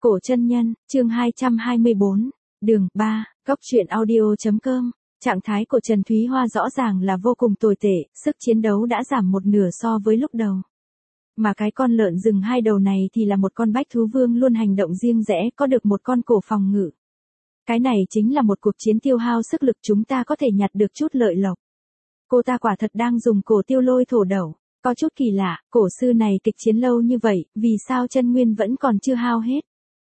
Cổ chân nhân, chương 224, đường 3, góc truyện audio.com. Trạng thái của Trần Thúy Hoa rõ ràng là vô cùng tồi tệ, sức chiến đấu đã giảm một nửa so với lúc đầu. Mà cái con lợn rừng hai đầu này thì là một con bách thú vương luôn hành động riêng rẽ, có được một con cổ phòng ngự. Cái này chính là một cuộc chiến tiêu hao sức lực, chúng ta có thể nhặt được chút lợi lộc. Cô ta quả thật đang dùng cổ tiêu lôi thổ đẩu. Có chút kỳ lạ, cổ sư này kịch chiến lâu như vậy, vì sao chân nguyên vẫn còn chưa hao hết?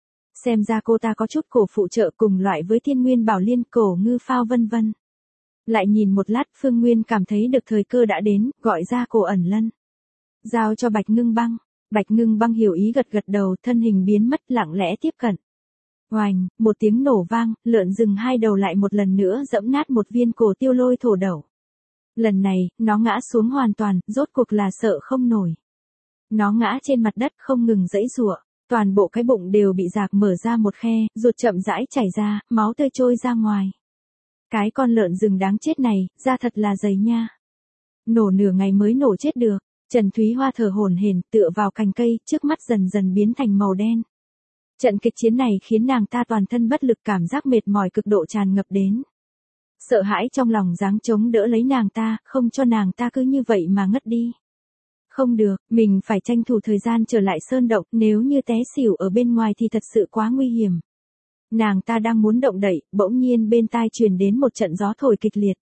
Xem ra cô ta có chút cổ phụ trợ cùng loại với thiên nguyên bảo liên, cổ ngư phao vân vân. Lại nhìn một lát, Phương Nguyên cảm thấy được thời cơ đã đến, gọi ra cổ ẩn lân. Giao cho Bạch Ngưng Băng. Bạch Ngưng Băng hiểu ý gật gật đầu, thân hình biến mất, lặng lẽ tiếp cận. Oành, một tiếng nổ vang, lợn rừng hai đầu lại một lần nữa dẫm nát một viên cổ tiêu lôi thổ đẩu. Lần này, nó ngã xuống hoàn toàn, rốt cuộc là sợ không nổi. Nó ngã trên mặt đất không ngừng giãy giụa, toàn bộ cái bụng đều bị rạc mở ra một khe, ruột chậm rãi chảy ra, máu tươi trôi ra ngoài. Cái con lợn rừng đáng chết này, da thật là dày nha. Nổ nửa ngày mới nổ chết được. Trần Thúy Hoa thở hổn hển, tựa vào cành cây, trước mắt dần dần biến thành màu đen. Trận kịch chiến này khiến nàng ta toàn thân bất lực, cảm giác mệt mỏi cực độ tràn ngập đến. Sợ hãi trong lòng giáng chống đỡ lấy nàng ta, không cho nàng ta cứ như vậy mà ngất đi. Không được, mình phải tranh thủ thời gian trở lại sơn động, nếu như té xỉu ở bên ngoài thì thật sự quá nguy hiểm. Nàng ta đang muốn động đậy, bỗng nhiên bên tai truyền đến một trận gió thổi kịch liệt.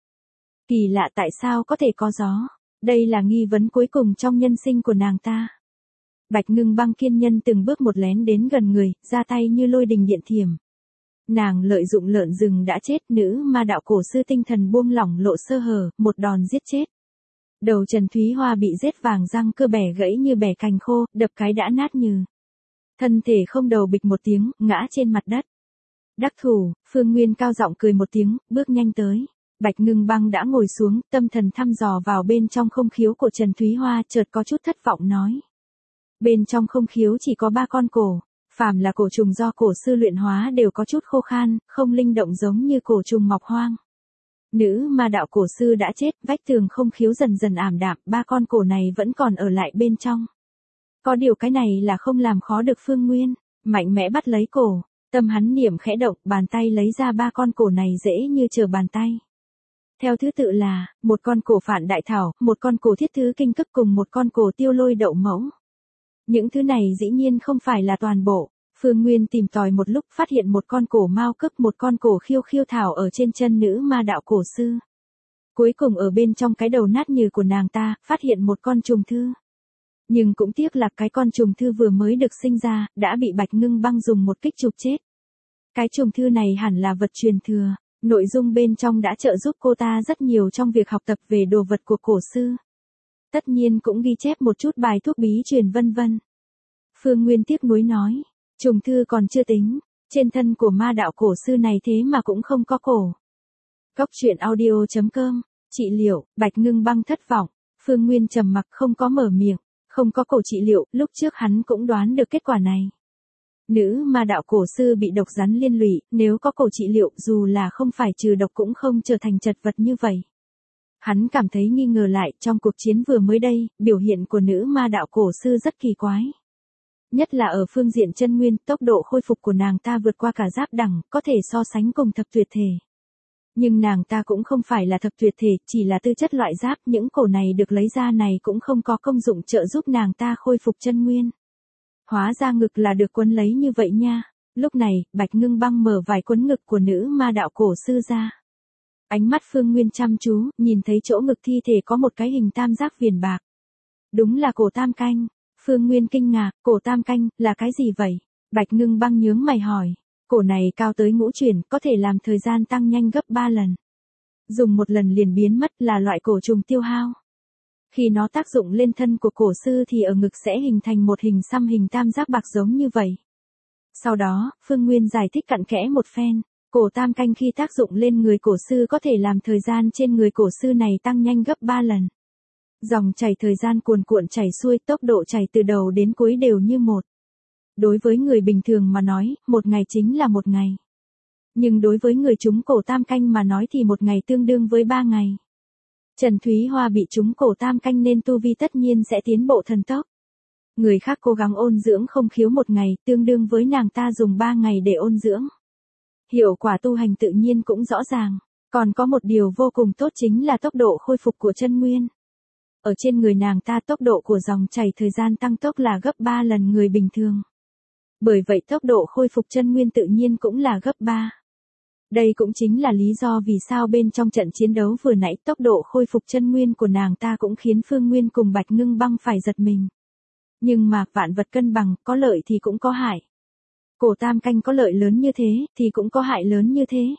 Kỳ lạ, tại sao có thể có gió? Đây là nghi vấn cuối cùng trong nhân sinh của nàng ta. Bạch Ngưng Băng kiên nhân từng bước một lén đến gần người, ra tay như lôi đình điện thiểm. Nàng lợi dụng lợn rừng đã chết, nữ ma đạo cổ sư tinh thần buông lỏng lộ sơ hở, một đòn giết chết. Đầu Trần Thúy Hoa bị rết vàng răng cưa bẻ gãy như bẻ cành khô, đập cái đã nát như. Thân thể không đầu bịch một tiếng, ngã trên mặt đất. Đắc thủ, Phương Nguyên cao giọng cười một tiếng, bước nhanh tới. Bạch Ngưng Băng đã ngồi xuống, tâm thần thăm dò vào bên trong không khiếu của Trần Thúy Hoa, chợt có chút thất vọng nói. Bên trong không khiếu chỉ có 3 con cổ. Phàm là cổ trùng do cổ sư luyện hóa đều có chút khô khan, không linh động giống như cổ trùng mọc hoang. Nữ ma đạo cổ sư đã chết, vách tường không khiếu dần dần ảm đạm, 3 con cổ này vẫn còn ở lại bên trong. Có điều cái này là không làm khó được Phương Nguyên, mạnh mẽ bắt lấy cổ, tâm hắn niệm khẽ động, bàn tay lấy ra 3 con cổ này dễ như trở bàn tay. Theo thứ tự là, một con cổ phản đại thảo, một con cổ thiết thứ kinh cấp cùng một con cổ tiêu lôi đậu mẫu. Những thứ này dĩ nhiên không phải là toàn bộ. Phương Nguyên tìm tòi một lúc, phát hiện một con cổ mao cấp, một con cổ khiêu khiêu thảo ở trên chân nữ ma đạo cổ sư. Cuối cùng ở bên trong cái đầu nát nhừ của nàng ta, phát hiện một con trùng thư. Nhưng cũng tiếc là cái con trùng thư vừa mới được sinh ra, đã bị Bạch Ngưng Băng dùng một kích chụp chết. Cái trùng thư này hẳn là vật truyền thừa, nội dung bên trong đã trợ giúp cô ta rất nhiều trong việc học tập về đồ vật của cổ sư. Tất nhiên cũng ghi chép một chút bài thuốc bí truyền vân vân. Phương Nguyên tiếc nuối nói, trùng thư còn chưa tính, trên thân của ma đạo cổ sư này thế mà cũng không có cổ. Góc truyện audio.com, trị liệu, Bạch Ngưng Băng thất vọng, Phương Nguyên trầm mặc không có mở miệng, không có cổ trị liệu, lúc trước hắn cũng đoán được kết quả này. Nữ ma đạo cổ sư bị độc rắn liên lụy, nếu có cổ trị liệu dù là không phải trừ độc cũng không trở thành chật vật như vậy. Hắn cảm thấy nghi ngờ lại, trong cuộc chiến vừa mới đây, biểu hiện của nữ ma đạo cổ sư rất kỳ quái. Nhất là ở phương diện chân nguyên, tốc độ khôi phục của nàng ta vượt qua cả giáp đẳng, có thể so sánh cùng thập tuyệt thể. Nhưng nàng ta cũng không phải là thập tuyệt thể, chỉ là tư chất loại giáp, những cổ này được lấy ra này cũng không có công dụng trợ giúp nàng ta khôi phục chân nguyên. Hóa ra ngực là được quấn lấy như vậy nha. Lúc này, Bạch Ngưng Băng mở vài quấn ngực của nữ ma đạo cổ sư ra. Ánh mắt Phương Nguyên chăm chú, nhìn thấy chỗ ngực thi thể có một cái hình tam giác viền bạc. Đúng là cổ tam canh. Phương Nguyên kinh ngạc, cổ tam canh, là cái gì vậy? Bạch Ngưng Băng nhướng mày hỏi. Cổ này cao tới ngũ chuyển, có thể làm thời gian tăng nhanh gấp 3 lần. Dùng một lần liền biến mất, là loại cổ trùng tiêu hao. Khi nó tác dụng lên thân của cổ sư thì ở ngực sẽ hình thành một hình xăm hình tam giác bạc giống như vậy. Sau đó, Phương Nguyên giải thích cặn kẽ một phen. Cổ tam canh khi tác dụng lên người cổ sư có thể làm thời gian trên người cổ sư này tăng nhanh gấp 3 lần. Dòng chảy thời gian cuồn cuộn chảy xuôi, tốc độ chảy từ đầu đến cuối đều như một. Đối với người bình thường mà nói, một ngày chính là một ngày. Nhưng đối với người trúng cổ tam canh mà nói thì một ngày tương đương với 3 ngày. Trần Thúy Hoa bị trúng cổ tam canh nên tu vi tất nhiên sẽ tiến bộ thần tốc. Người khác cố gắng ôn dưỡng không khiếu một ngày, tương đương với nàng ta dùng 3 ngày để ôn dưỡng. Hiệu quả tu hành tự nhiên cũng rõ ràng. Còn có một điều vô cùng tốt chính là tốc độ khôi phục của chân nguyên. Ở trên người nàng ta tốc độ của dòng chảy thời gian tăng tốc là gấp 3 lần người bình thường. Bởi vậy tốc độ khôi phục chân nguyên tự nhiên cũng là gấp 3. Đây cũng chính là lý do vì sao bên trong trận chiến đấu vừa nãy tốc độ khôi phục chân nguyên của nàng ta cũng khiến Phương Nguyên cùng Bạch Ngưng Băng phải giật mình. Nhưng mà vạn vật cân bằng, có lợi thì cũng có hại. Cổ tam canh có lợi lớn như thế, thì cũng có hại lớn như thế.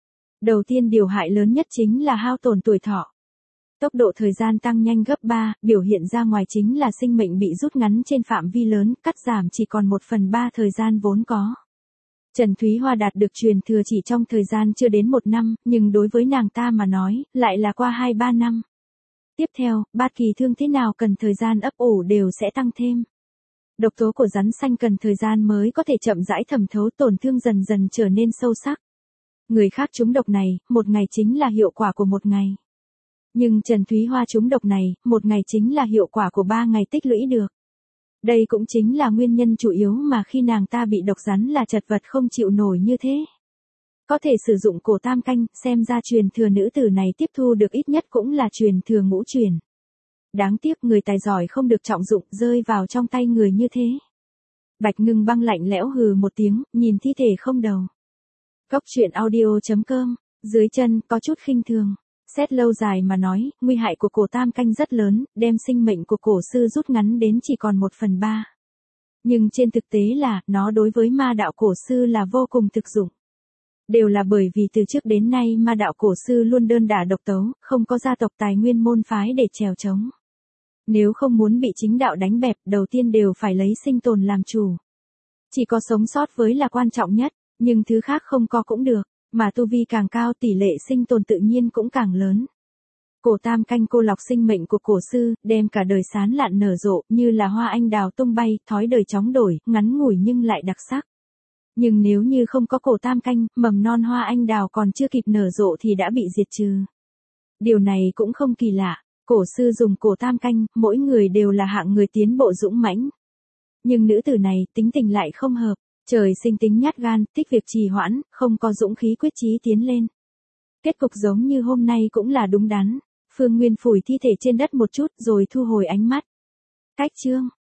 Đầu tiên điều hại lớn nhất chính là hao tổn tuổi thọ. Tốc độ thời gian tăng nhanh gấp 3, biểu hiện ra ngoài chính là sinh mệnh bị rút ngắn trên phạm vi lớn, cắt giảm chỉ còn 1/3 thời gian vốn có. Trần Thúy Hoa đạt được truyền thừa chỉ trong thời gian chưa đến 1 năm, nhưng đối với nàng ta mà nói, lại là qua 2-3 năm. Tiếp theo, bát kỳ thương thế nào cần thời gian ấp ủ đều sẽ tăng thêm. Độc tố của rắn xanh cần thời gian mới có thể chậm rãi thẩm thấu, tổn thương dần dần trở nên sâu sắc. Người khác trúng độc này, 1 ngày chính là hiệu quả của 1 ngày. Nhưng Trần Thúy Hoa trúng độc này, 1 ngày chính là hiệu quả của 3 ngày tích lũy được. Đây cũng chính là nguyên nhân chủ yếu mà khi nàng ta bị độc rắn là chật vật không chịu nổi như thế. Có thể sử dụng cổ tam canh, xem ra truyền thừa nữ tử này tiếp thu được ít nhất cũng là truyền thừa ngũ truyền. Đáng tiếc người tài giỏi không được trọng dụng, rơi vào trong tay người như thế. Bạch Ngưng Băng lạnh lẽo hừ một tiếng, nhìn thi thể không đầu. Cốc truyện audio.com, dưới chân có chút khinh thường. Xét lâu dài mà nói, nguy hại của cổ tam canh rất lớn, đem sinh mệnh của cổ sư rút ngắn đến chỉ còn 1/3. Nhưng trên thực tế là, nó đối với ma đạo cổ sư là vô cùng thực dụng. Đều là bởi vì từ trước đến nay ma đạo cổ sư luôn đơn đả độc tấu, không có gia tộc tài nguyên môn phái để chèo chống. Nếu không muốn bị chính đạo đánh bẹp, đầu tiên đều phải lấy sinh tồn làm chủ. Chỉ có sống sót với là quan trọng nhất, nhưng thứ khác không có cũng được. Mà tu vi càng cao tỷ lệ sinh tồn tự nhiên cũng càng lớn. Cổ tam canh cô lọc sinh mệnh của cổ sư, đem cả đời sán lạn nở rộ, như là hoa anh đào tung bay, thói đời chóng đổi, ngắn ngủi nhưng lại đặc sắc. Nhưng nếu như không có cổ tam canh, mầm non hoa anh đào còn chưa kịp nở rộ thì đã bị diệt trừ. Điều này cũng không kỳ lạ, cổ sư dùng cổ tam canh, mỗi người đều là hạng người tiến bộ dũng mãnh. Nhưng nữ tử này, tính tình lại không hợp. Trời sinh tính nhát gan, thích việc trì hoãn, không có dũng khí quyết chí tiến lên. Kết cục giống như hôm nay cũng là đúng đắn. Phương Nguyên phủi thi thể trên đất một chút rồi thu hồi ánh mắt. Cách chương.